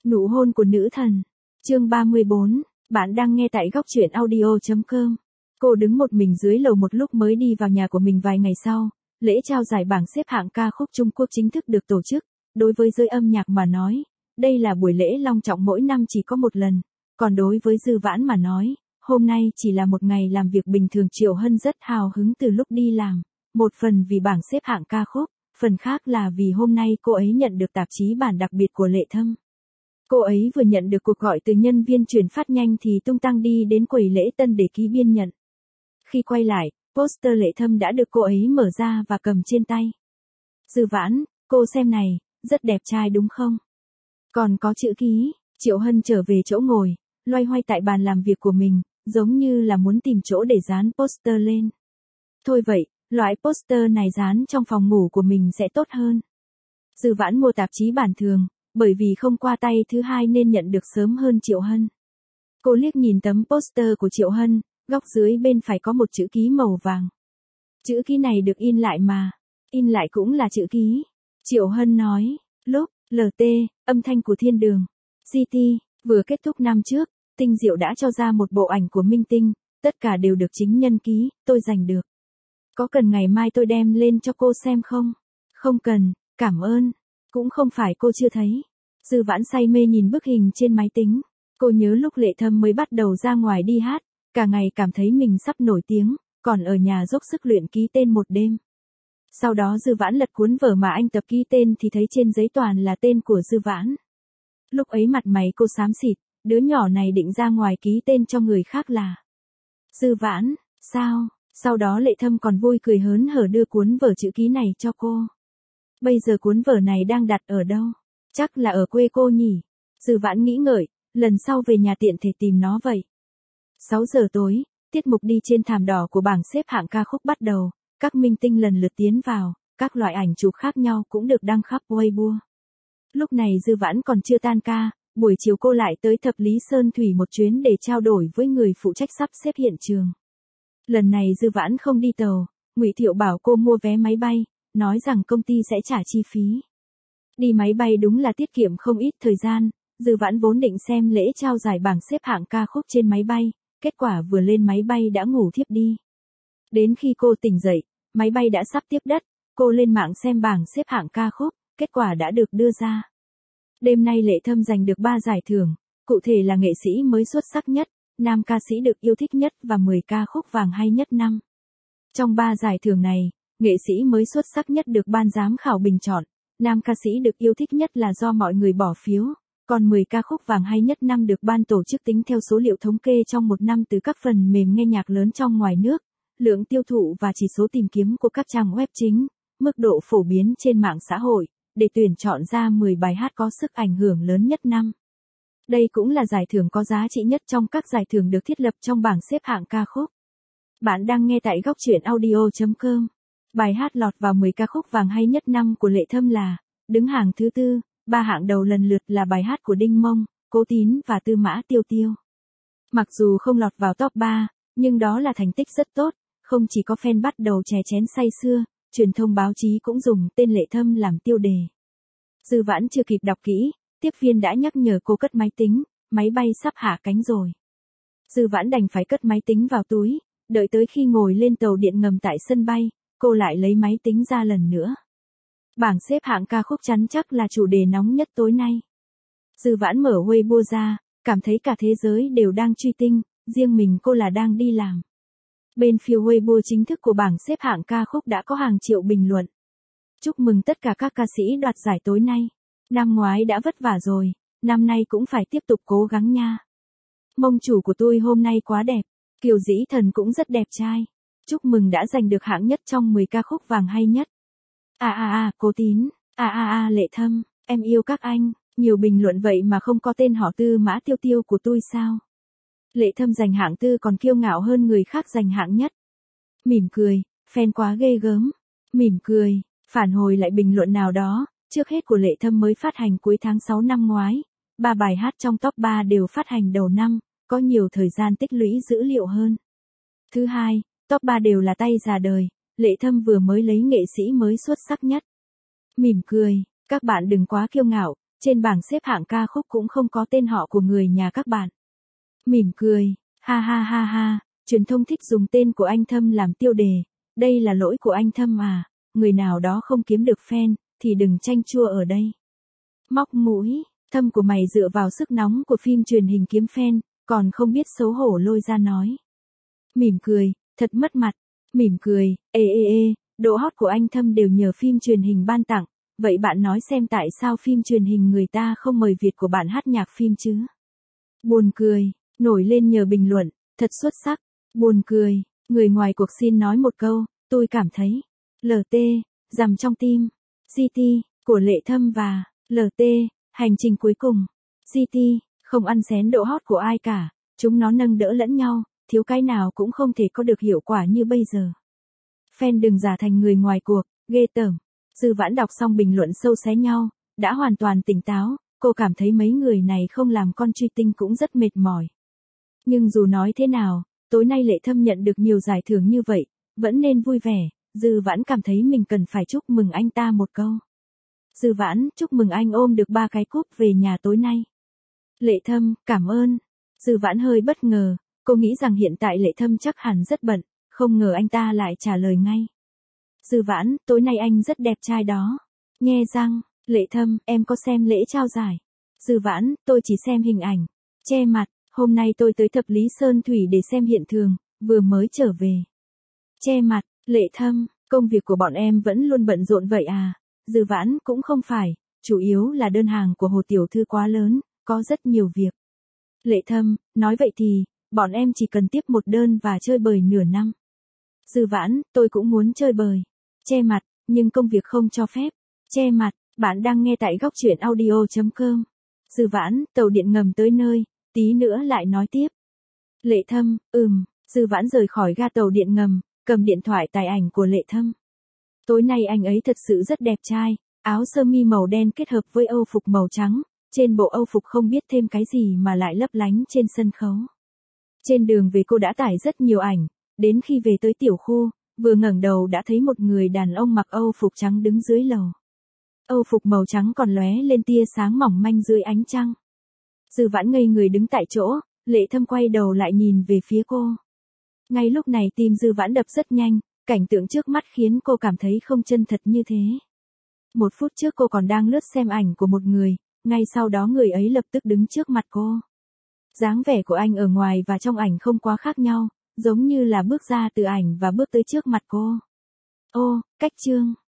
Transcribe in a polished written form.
Nụ hôn của nữ thần. Chương 34, bạn đang nghe tại góc truyện audio.com. Cô đứng một mình dưới lầu một lúc mới đi vào nhà của mình vài ngày sau. Lễ trao giải bảng xếp hạng ca khúc Trung Quốc chính thức được tổ chức. Đối với giới âm nhạc mà nói, đây là buổi lễ long trọng mỗi năm chỉ có một lần. Còn đối với Dư Vãn mà nói, hôm nay chỉ là một ngày làm việc bình thường. Triệu Hân rất hào hứng từ lúc đi làm. Một phần vì bảng xếp hạng ca khúc, phần khác là vì hôm nay cô ấy nhận được tạp chí bản đặc biệt của Lệ Thâm. Cô ấy vừa nhận được cuộc gọi từ nhân viên truyền phát nhanh thì tung tăng đi đến quầy lễ tân để ký biên nhận. Khi quay lại, poster Lệ Thâm đã được cô ấy mở ra và cầm trên tay. Dư Vãn, cô xem này, rất đẹp trai đúng không? Còn có chữ ký. Triệu Hân trở về chỗ ngồi, loay hoay tại bàn làm việc của mình, giống như là muốn tìm chỗ để dán poster lên. Thôi vậy, loại poster này dán trong phòng ngủ của mình sẽ tốt hơn. Dư Vãn mua tạp chí bản thường, bởi vì không qua tay thứ hai nên nhận được sớm hơn Triệu Hân. Cô liếc nhìn tấm poster của Triệu Hân, góc dưới bên phải có một chữ ký màu vàng. Chữ ký này được in lại mà. In lại cũng là chữ ký. Triệu Hân nói, lúc, LT, âm thanh của thiên đường. GT, vừa kết thúc năm trước, Tinh Diệu đã cho ra một bộ ảnh của Minh Tinh, tất cả đều được chính nhân ký, tôi giành được. Có cần ngày mai tôi đem lên cho cô xem không? Không cần, cảm ơn. Cũng không phải cô chưa thấy. Dư Vãn say mê nhìn bức hình trên máy tính. Cô nhớ lúc Lệ Thâm mới bắt đầu ra ngoài đi hát, cả ngày cảm thấy mình sắp nổi tiếng, còn ở nhà dốc sức luyện ký tên một đêm. Sau đó Dư Vãn lật cuốn vở mà anh tập ký tên thì thấy trên giấy toàn là tên của Dư Vãn. Lúc ấy mặt mày cô xám xịt, đứa nhỏ này định ra ngoài ký tên cho người khác là Dư Vãn, sao? Sau đó Lệ Thâm còn vui cười hớn hở đưa cuốn vở chữ ký này cho cô. Bây giờ cuốn vở này đang đặt ở đâu? Chắc là ở quê cô nhỉ? Dư Vãn nghĩ ngợi, lần sau về nhà tiện thể tìm nó vậy. 6 giờ tối, tiết mục đi trên thảm đỏ của bảng xếp hạng ca khúc bắt đầu, các minh tinh lần lượt tiến vào, các loại ảnh chụp khác nhau cũng được đăng khắp Weibo. Lúc này Dư Vãn còn chưa tan ca, buổi chiều cô lại tới Thập Lý Sơn Thủy một chuyến để trao đổi với người phụ trách sắp xếp hiện trường. Lần này Dư Vãn không đi tàu, Ngụy Thiệu bảo cô mua vé máy bay, nói rằng công ty sẽ trả chi phí. Đi máy bay đúng là tiết kiệm không ít thời gian, Dư Vãn vốn định xem lễ trao giải bảng xếp hạng ca khúc trên máy bay, kết quả vừa lên máy bay đã ngủ thiếp đi. Đến khi cô tỉnh dậy, máy bay đã sắp tiếp đất, cô lên mạng xem bảng xếp hạng ca khúc, kết quả đã được đưa ra. Đêm nay Lệ Thâm giành được 3 giải thưởng, cụ thể là nghệ sĩ mới xuất sắc nhất, nam ca sĩ được yêu thích nhất và 10 ca khúc vàng hay nhất năm. Trong 3 giải thưởng này, nghệ sĩ mới xuất sắc nhất được ban giám khảo bình chọn, nam ca sĩ được yêu thích nhất là do mọi người bỏ phiếu, còn 10 ca khúc vàng hay nhất năm được ban tổ chức tính theo số liệu thống kê trong một năm từ các phần mềm nghe nhạc lớn trong ngoài nước, lượng tiêu thụ và chỉ số tìm kiếm của các trang web chính, mức độ phổ biến trên mạng xã hội, để tuyển chọn ra 10 bài hát có sức ảnh hưởng lớn nhất năm. Đây cũng là giải thưởng có giá trị nhất trong các giải thưởng được thiết lập trong bảng xếp hạng ca khúc. Bạn đang nghe tại góc truyện audio.com. Bài hát lọt vào 10 ca khúc vàng hay nhất năm của Lệ Thâm là, đứng hàng thứ tư, 3 hạng đầu lần lượt là bài hát của Đinh Mông, Cố Tín và Tư Mã Tiêu Tiêu. Mặc dù không lọt vào top 3, nhưng đó là thành tích rất tốt, không chỉ có fan bắt đầu chè chén say sưa, truyền thông báo chí cũng dùng tên Lệ Thâm làm tiêu đề. Dư Vãn chưa kịp đọc kỹ, tiếp viên đã nhắc nhở cô cất máy tính, máy bay sắp hạ cánh rồi. Dư Vãn đành phải cất máy tính vào túi, đợi tới khi ngồi lên tàu điện ngầm tại sân bay, cô lại lấy máy tính ra lần nữa. Bảng xếp hạng ca khúc chắn chắc là chủ đề nóng nhất tối nay. Dư Vãn mở Weibo ra, cảm thấy cả thế giới đều đang truy tinh, riêng mình cô là đang đi làm. Bên phía Weibo chính thức của bảng xếp hạng ca khúc đã có hàng triệu bình luận. Chúc mừng tất cả các ca sĩ đoạt giải tối nay. Năm ngoái đã vất vả rồi, năm nay cũng phải tiếp tục cố gắng nha. Mông chủ của tôi hôm nay quá đẹp, Kiều Dĩ Thần cũng rất đẹp trai. Chúc mừng đã giành được hạng nhất trong 10 ca khúc vàng hay nhất. Cố Tín, Lệ Thâm, em yêu các anh, nhiều bình luận vậy mà không có tên họ Tư Mã Tiêu Tiêu của tôi sao? Lệ Thâm giành hạng tư còn kiêu ngạo hơn người khác giành hạng nhất. Mỉm cười, fan quá ghê gớm. Mỉm cười, phản hồi lại bình luận nào đó, trước hết của Lệ Thâm mới phát hành cuối tháng 6 năm ngoái. 3 bài hát trong top 3 đều phát hành đầu năm, có nhiều thời gian tích lũy dữ liệu hơn. Thứ hai, top 3 đều là tay già đời, Lệ Thâm vừa mới lấy nghệ sĩ mới xuất sắc nhất. Mỉm cười, các bạn đừng quá kiêu ngạo, trên bảng xếp hạng ca khúc cũng không có tên họ của người nhà các bạn. Mỉm cười, ha ha ha ha, truyền thông thích dùng tên của anh Thâm làm tiêu đề, đây là lỗi của anh Thâm à, người nào đó không kiếm được fan, thì đừng chanh chua ở đây. Móc mũi, Thâm của mày dựa vào sức nóng của phim truyền hình kiếm fan, còn không biết xấu hổ lôi ra nói. Mỉm cười, thật mất mặt, mỉm cười, độ hot của anh Thâm đều nhờ phim truyền hình ban tặng, vậy bạn nói xem tại sao phim truyền hình người ta không mời Việt của bạn hát nhạc phim chứ? Buồn cười, nổi lên nhờ bình luận, thật xuất sắc, buồn cười, người ngoài cuộc xin nói một câu, tôi cảm thấy, LT, dằm trong tim, GT, của Lệ Thâm và LT, hành trình cuối cùng, GT, không ăn xén độ hot của ai cả, chúng nó nâng đỡ lẫn nhau, thiếu cái nào cũng không thể có được hiệu quả như bây giờ. Fan đừng giả thành người ngoài cuộc, ghê tởm. Dư Vãn đọc xong bình luận sâu xé nhau, đã hoàn toàn tỉnh táo, cô cảm thấy mấy người này không làm con truy tinh cũng rất mệt mỏi. Nhưng dù nói thế nào, tối nay Lệ Thâm nhận được nhiều giải thưởng như vậy, vẫn nên vui vẻ, Dư Vãn cảm thấy mình cần phải chúc mừng anh ta một câu. Dư Vãn, chúc mừng anh ôm được 3 cái cúp về nhà tối nay. Lệ Thâm, cảm ơn. Dư Vãn hơi bất ngờ, cô nghĩ rằng hiện tại Lệ Thâm chắc hẳn rất bận, không ngờ anh ta lại trả lời ngay. Dư Vãn, tối nay anh rất đẹp trai đó. Nhe răng, Lệ Thâm, em có xem lễ trao giải. Dư Vãn, tôi chỉ xem hình ảnh. Che mặt, hôm nay tôi tới Thập Lý Sơn Thủy để xem hiện trường, vừa mới trở về. Che mặt, Lệ Thâm, công việc của bọn em vẫn luôn bận rộn vậy à? Dư Vãn, cũng không phải, chủ yếu là đơn hàng của Hồ Tiểu Thư quá lớn, có rất nhiều việc. Lệ Thâm, nói vậy thì, bọn em chỉ cần tiếp một đơn và chơi bời nửa năm. Dư Vãn, tôi cũng muốn chơi bời. Che mặt, nhưng công việc không cho phép. Che mặt, bạn đang nghe tại góc truyện audio.com. Dư Vãn, tàu điện ngầm tới nơi, tí nữa lại nói tiếp. Lệ Thâm, Dư Vãn rời khỏi ga tàu điện ngầm, cầm điện thoại tải ảnh của Lệ Thâm. Tối nay anh ấy thật sự rất đẹp trai, áo sơ mi màu đen kết hợp với âu phục màu trắng, trên bộ âu phục không biết thêm cái gì mà lại lấp lánh trên sân khấu. Trên đường về cô đã tải rất nhiều ảnh, đến khi về tới tiểu khu, vừa ngẩng đầu đã thấy một người đàn ông mặc âu phục trắng đứng dưới lầu. Âu phục màu trắng còn lóe lên tia sáng mỏng manh dưới ánh trăng. Dư Vãn ngây người đứng tại chỗ, Lệ Thâm quay đầu lại nhìn về phía cô. Ngay lúc này tim Dư Vãn đập rất nhanh, cảnh tượng trước mắt khiến cô cảm thấy không chân thật như thế. Một phút trước cô còn đang lướt xem ảnh của một người, ngay sau đó người ấy lập tức đứng trước mặt cô. Dáng vẻ của anh ở ngoài và trong ảnh không quá khác nhau, giống như là bước ra từ ảnh và bước tới trước mặt cô. Ô, cách chương.